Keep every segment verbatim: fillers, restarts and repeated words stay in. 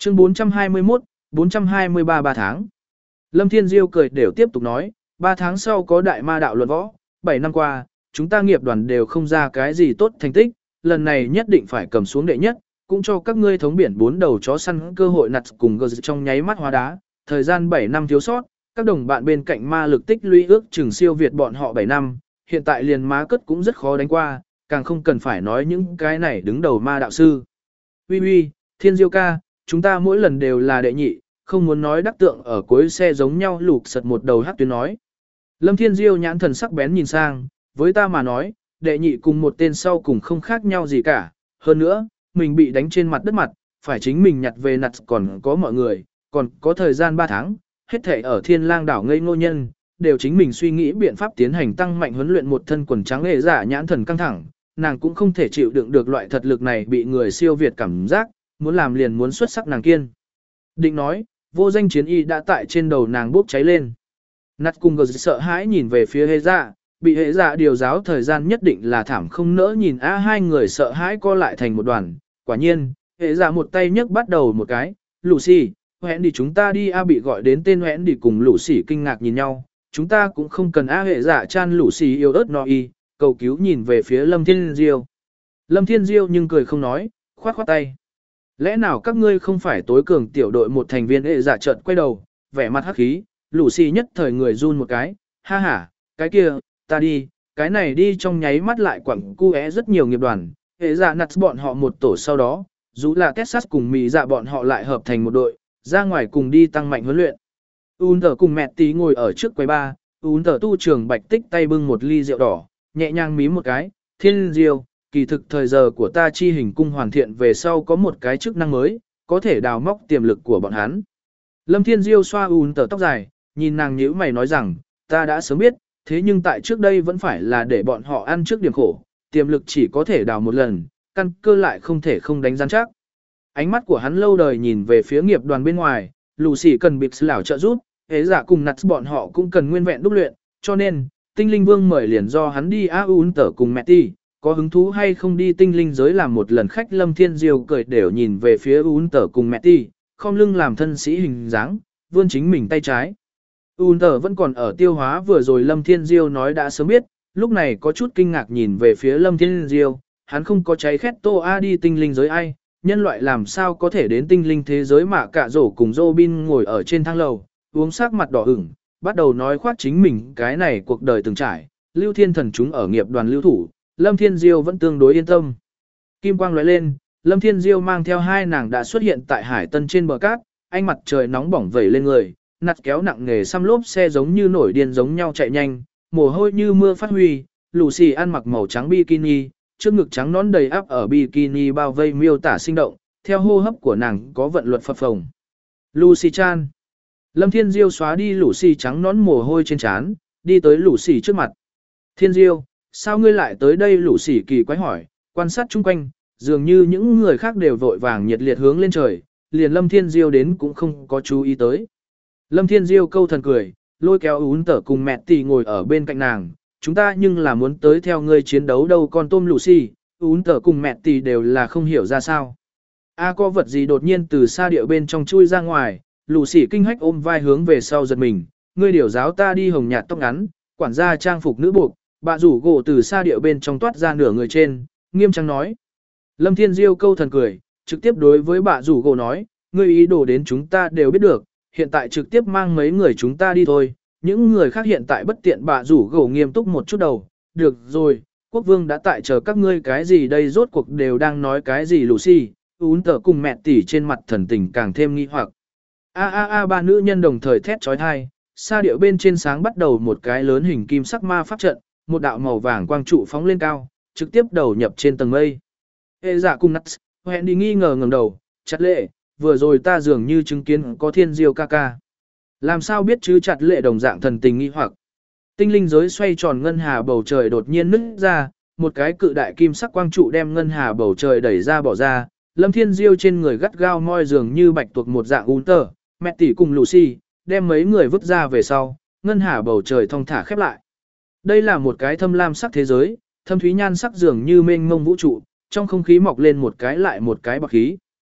Chương bốn trăm hai mươi mốt, bốn trăm hai mươi ba ba tháng. Lâm Thiên Diêu cười đều tiếp tục nói, ba tháng sau có đại ma đạo luận võ, bảy năm qua, chúng ta nghiệp đoàn đều không ra cái gì tốt thành tích, lần này nhất định phải cầm xuống đệ nhất, cũng cho các ngươi thống biển bốn đầu chó săn cơ hội nặt cùng gờ trong nháy mắt hóa đá, thời gian bảy năm thiếu sót, các đồng bạn bên cạnh ma lực tích lũy ước chừng siêu việt bọn họ bảy năm, hiện tại liền má cất cũng rất khó đánh qua, càng không cần phải nói những cái này đứng đầu ma đạo sư. Uy uy, Thiên Diêu ca, chúng ta mỗi lần đều là đệ nhị, không muốn nói đắc tượng ở cuối xe giống nhau lục sật một đầu hát tuyến nói. Lâm Thiên Diêu nhãn thần sắc bén nhìn sang, với ta mà nói, đệ nhị cùng một tên sau cùng không khác nhau gì cả, hơn nữa, mình bị đánh trên mặt đất mặt, phải chính mình nhặt về nặt còn có mọi người, còn có thời gian ba tháng, hết thể ở Thiên Lang đảo ngây ngô nhân, đều chính mình suy nghĩ biện pháp tiến hành tăng mạnh huấn luyện một thân quần trắng nghệ giả nhãn thần căng thẳng, nàng cũng không thể chịu đựng được loại thật lực này bị người siêu việt cảm giác, muốn làm liền muốn xuất sắc nàng kiên. Định nói, vô danh chiến y đã tại trên đầu nàng bốc cháy lên. Nặt cùng gờ sợ hãi nhìn về phía hệ dạ, bị hệ dạ điều giáo thời gian nhất định là thảm không nỡ nhìn a hai người sợ hãi co lại thành một đoàn. Quả nhiên, hệ dạ một tay nhấc bắt đầu một cái, Lucy, hẹn đi chúng ta đi a bị gọi đến tên hẹn đi cùng Lucy kinh ngạc nhìn nhau, chúng ta cũng không cần a hệ dạ chan Lucy yêu ớt no y, cầu cứu nhìn về phía Lâm Thiên Diêu. Lâm Thiên Diêu nhưng cười không nói, khoát khoát tay. Lẽ nào các ngươi không phải tối cường tiểu đội một thành viên hệ dạ chợt quay đầu, vẻ mặt hắc khí, Lucy nhất thời người run một cái, ha ha, cái kia, ta đi, cái này đi trong nháy mắt lại quẳng cu é rất nhiều nghiệp đoàn, hệ dạ nặt bọn họ một tổ sau đó, dù là Texas cùng Mỹ dạ bọn họ lại hợp thành một đội, ra ngoài cùng đi tăng mạnh huấn luyện. Un tờ cùng mẹ tí ngồi ở trước quầy ba, Un tờ tu trường bạch tích tay bưng một ly rượu đỏ, nhẹ nhàng mí một cái, Thiên Diêu, kỳ thực thời giờ của ta chi hình cung hoàn thiện về sau có một cái chức năng mới, có thể đào móc tiềm lực của bọn hắn. Lâm Thiên Diêu xoa Un tờ tóc dài, nhìn nàng nhíu mày nói rằng, ta đã sớm biết, thế nhưng tại trước đây vẫn phải là để bọn họ ăn trước điểm khổ, tiềm lực chỉ có thể đào một lần, căn cơ lại không thể không đánh rắn chắc. Ánh mắt của hắn lâu đời nhìn về phía nghiệp đoàn bên ngoài, Lucy cần bịp lão trợ giúp, hế giả cùng nặt bọn họ cũng cần nguyên vẹn đúc luyện, cho nên, tinh linh vương mời liền do hắn đi A Un tở cùng mẹ ti, có hứng thú hay không đi tinh linh giới làm một lần khách. Lâm Thiên Diêu cười đều nhìn về phía Un tở cùng mẹ ti, không lưng làm thân sĩ hình dáng, vươn chính mình tay trái. Un tở vẫn còn ở tiêu hóa vừa rồi Lâm Thiên Diêu nói đã sớm biết, lúc này có chút kinh ngạc nhìn về phía Lâm Thiên Diêu, hắn không có cháy khét tô a đi tinh linh giới ai, nhân loại làm sao có thể đến tinh linh thế giới mà cả rổ cùng Robin ngồi ở trên thang lầu, uống sắc mặt đỏ ửng, bắt đầu nói khoác chính mình cái này cuộc đời từng trải, Lưu Thiên Thần chúng ở nghiệp đoàn lưu thủ, Lâm Thiên Diêu vẫn tương đối yên tâm. Kim quang lóe lên, Lâm Thiên Diêu mang theo hai nàng đã xuất hiện tại Hải Tân trên bờ cát, ánh mặt trời nóng bỏng vẩy lên người, nặt kéo nặng nghề xăm lốp xe giống như nổi điên giống nhau chạy nhanh, mồ hôi như mưa phát huy, Lucy ăn mặc màu trắng bikini, trước ngực trắng nón đầy áp ở bikini bao vây miêu tả sinh động, theo hô hấp của nàng có vận luật phập phồng. Lucy Chan. Lâm Thiên Diêu xóa đi Lucy trắng nón mồ hôi trên trán, đi tới Lucy trước mặt. Thiên Diêu, sao ngươi lại tới đây? Lucy kỳ quái hỏi, quan sát chung quanh, dường như những người khác đều vội vàng nhiệt liệt hướng lên trời, liền Lâm Thiên Diêu đến cũng không có chú ý tới. Lâm Thiên Diêu câu thần cười, lôi kéo ún tở cùng mẹ tỷ ngồi ở bên cạnh nàng, chúng ta nhưng là muốn tới theo ngươi chiến đấu đâu con tôm Lucy, ún tở cùng mẹ tỷ đều là không hiểu ra sao. A có vật gì đột nhiên từ xa địa bên trong chui ra ngoài, Lucy kinh hách ôm vai hướng về sau giật mình, ngươi điều giáo ta đi hồng nhạt tóc ngắn, quản gia trang phục nữ buộc, bà rủ gỗ từ xa địa bên trong toát ra nửa người trên, nghiêm trang nói. Lâm Thiên Diêu câu thần cười, trực tiếp đối với bà rủ gỗ nói, ngươi ý đồ đến chúng ta đều biết được, hiện tại trực tiếp mang mấy người chúng ta đi thôi, những người khác hiện tại bất tiện. Bà rủ gỗ nghiêm túc một chút đầu, được rồi, quốc vương đã tại chờ các ngươi cái gì đây, rốt cuộc đều đang nói cái gì. Lucy, ún tở cùng mẹ tỷ trên mặt thần tình càng thêm nghi hoặc. A a a ba nữ nhân đồng thời thét trói thai, xa điệu bên trên sáng bắt đầu một cái lớn hình kim sắc ma pháp trận, một đạo màu vàng quang trụ phóng lên cao, trực tiếp đầu nhập trên tầng mây. Hệ dạ cùng Nuts, hẹn đi nghi ngờ ngẩng đầu, chặt lệ, vừa rồi ta dường như chứng kiến có Thiên Diêu ca ca. Làm sao biết chứ? Chặt lệ đồng dạng thần tình nghi hoặc. Tinh linh giới xoay tròn, ngân hà bầu trời đột nhiên nứt ra, một cái cự đại kim sắc quang trụ đem ngân hà bầu trời đẩy ra bỏ ra, Lâm Thiên Diêu trên người gắt gao moi dường như bạch tuộc một dạng un tờ, mẹ tỷ cùng Lucy, đem mấy người vứt ra về sau, ngân hà bầu trời thong thả khép lại. Đây là một cái thâm lam sắc thế giới, thâm thúy nhan sắc dường như mênh mông vũ trụ, trong không khí mọc lên một cái lại một cái bạc khí.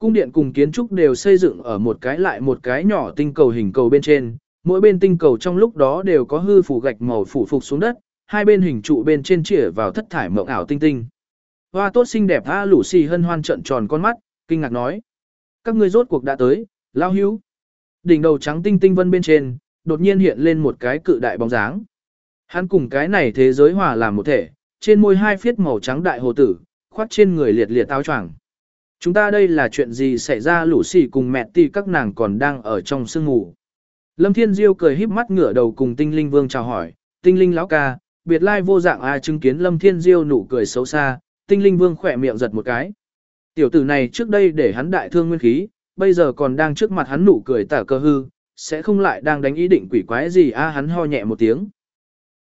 Cung điện cùng kiến trúc đều xây dựng ở một cái lại một cái nhỏ tinh cầu hình cầu bên trên, mỗi bên tinh cầu trong lúc đó đều có hư phủ gạch màu phủ phục xuống đất, hai bên hình trụ bên trên chĩa vào thất thải mộng ảo tinh tinh. Hoa tốt xinh đẹp a lũ xì hân hoan trợn tròn con mắt, kinh ngạc nói. Các ngươi rốt cuộc đã tới, lao hữu. Đỉnh đầu trắng tinh tinh vân bên trên, đột nhiên hiện lên một cái cự đại bóng dáng. Hắn cùng cái này thế giới hòa làm một thể, trên môi hai phiết màu trắng đại hồ tử, khoác trên người liệt liệt áo choàng. Chúng ta đây là chuyện gì xảy ra lũ xì cùng mẹ tỷ các nàng còn đang ở trong sương ngủ. Lâm Thiên Diêu cười híp mắt ngửa đầu cùng tinh linh vương chào hỏi, tinh linh lão ca, biệt lai vô dạng a chứng kiến Lâm Thiên Diêu nụ cười xấu xa, tinh linh vương khỏe miệng giật một cái. Tiểu tử này trước đây để hắn đại thương nguyên khí, bây giờ còn đang trước mặt hắn nụ cười tả cơ hư, sẽ không lại đang đánh ý định quỷ quái gì a hắn ho nhẹ một tiếng.